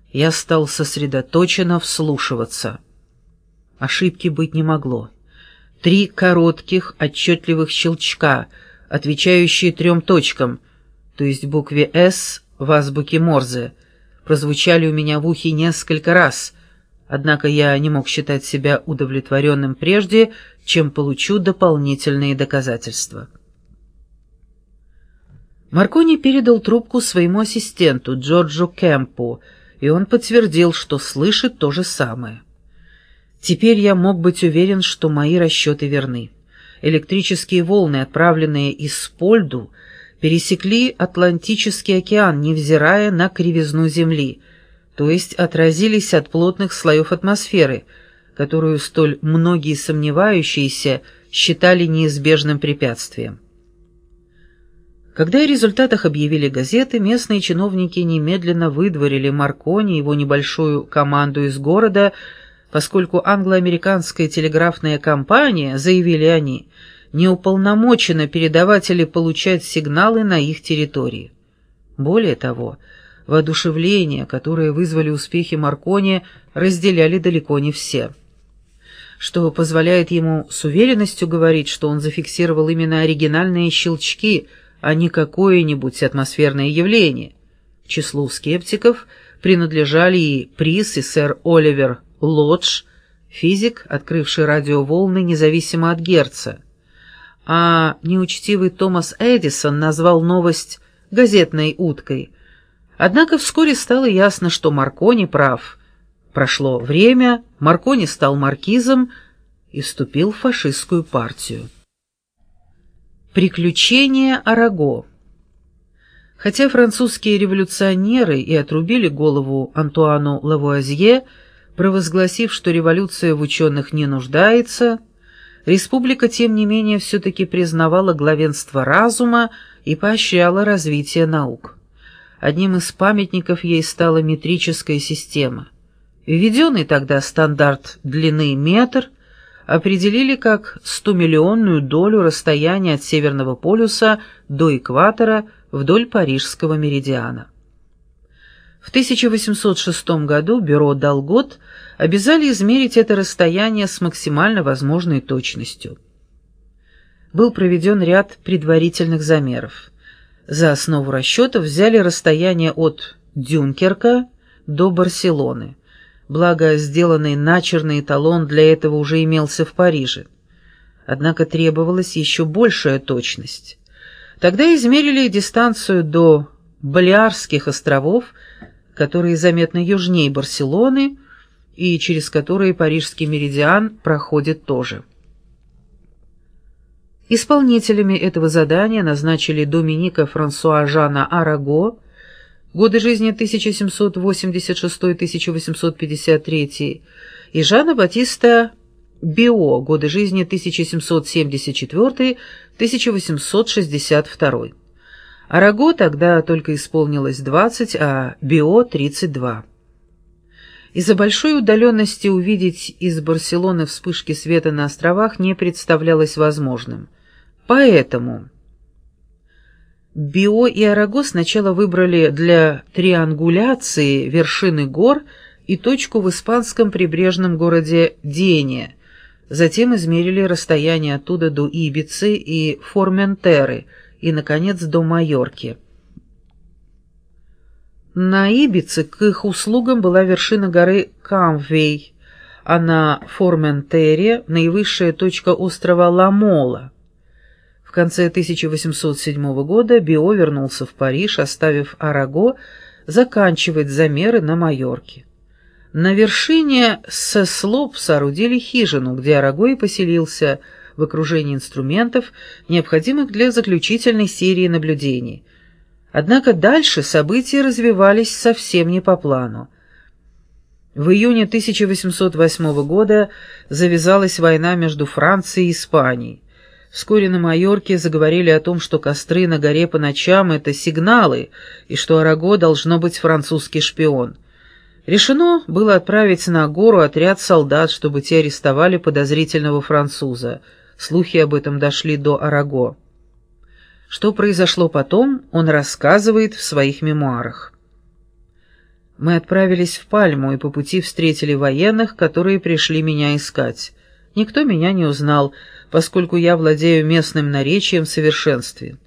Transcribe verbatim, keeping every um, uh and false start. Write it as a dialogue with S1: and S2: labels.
S1: Я стал сосредоточенно вслушиваться. Ошибки быть не могло. Три коротких, отчетливых щелчка, отвечающие трем точкам, то есть букве «С» в азбуке Морзе, прозвучали у меня в ухе несколько раз, однако я не мог считать себя удовлетворенным прежде, чем получу дополнительные доказательства. Маркони передал трубку своему ассистенту Джорджу Кэмпу, и он подтвердил, что слышит то же самое. Теперь я мог быть уверен, что мои расчеты верны. Электрические волны, отправленные из Спольду, пересекли Атлантический океан, невзирая на кривизну Земли, то есть отразились от плотных слоев атмосферы, которую столь многие сомневающиеся считали неизбежным препятствием. Когда о результатах объявили газеты, местные чиновники немедленно выдворили Маркони и его небольшую команду из города, поскольку англо-американская телеграфная компания, заявили они, не уполномочена передавать или получать сигналы на их территории. Более того, воодушевление, которое вызвали успехи Маркони, разделяли далеко не все, что позволяет ему с уверенностью говорить, что он зафиксировал именно оригинальные щелчки, а не какое-нибудь атмосферное явление. К числу скептиков принадлежали и Прис, и сэр Оливер Лодж, физик, открывший радиоволны независимо от Герца, а неучтивый Томас Эдисон назвал новость газетной уткой. Однако вскоре стало ясно, что Маркони прав. Прошло время, Маркони стал маркизом и вступил в фашистскую партию. Приключения Араго. Хотя французские революционеры и отрубили голову Антуану Лавуазье, провозгласив, что революция в ученых не нуждается, республика, тем не менее, все-таки признавала главенство разума и поощряла развитие наук. Одним из памятников ей стала метрическая система. Введенный тогда стандарт длины метр определили как стомиллионную долю расстояния от Северного полюса до экватора вдоль Парижского меридиана. В тысяча восемьсот шестом году бюро Далгот обязали измерить это расстояние с максимально возможной точностью. Был проведен ряд предварительных замеров. За основу расчетов взяли расстояние от Дюнкерка до Барселоны, благо сделанный начерный эталон для этого уже имелся в Париже. Однако требовалась еще большая точность. Тогда измерили дистанцию до Балеарских островов, которые заметно южнее Барселоны и через которые Парижский меридиан проходит тоже. Исполнителями этого задания назначили Доминика Франсуа Жана Араго, годы жизни тысяча семьсот восемьдесят шестой — тысяча восемьсот пятьдесят третий, и Жана Батиста Био, годы жизни тысяча семьсот семьдесят четвёртый — тысяча восемьсот шестьдесят второй. Араго тогда только исполнилось двадцать, а Био — тридцать два. Из-за большой удаленности увидеть из Барселоны вспышки света на островах не представлялось возможным. Поэтому Био и Араго сначала выбрали для триангуляции вершины гор и точку в испанском прибрежном городе Дене, затем измерили расстояние оттуда до Ибицы и Форментеры и, наконец, до Майорки. На Ибице к их услугам была вершина горы Камвей, а на Форментере наивысшая точка острова Ла-Мола. В конце тысяча восемьсот седьмого года Био вернулся в Париж, оставив Араго заканчивать замеры на Майорке. На вершине Сеслоп соорудили хижину, где Араго и поселился в окружении инструментов, необходимых для заключительной серии наблюдений. Однако дальше события развивались совсем не по плану. В июне тысяча восемьсот восьмого года завязалась война между Францией и Испанией. Вскоре на Майорке заговорили о том, что костры на горе по ночам — это сигналы, и что Араго должно быть французский шпион. Решено было отправить на гору отряд солдат, чтобы те арестовали подозрительного француза. Слухи об этом дошли до Араго. Что произошло потом, он рассказывает в своих мемуарах. Мы отправились в Пальму и по пути встретили военных, которые пришли меня искать. Никто меня не узнал, поскольку я владею местным наречием в совершенстве.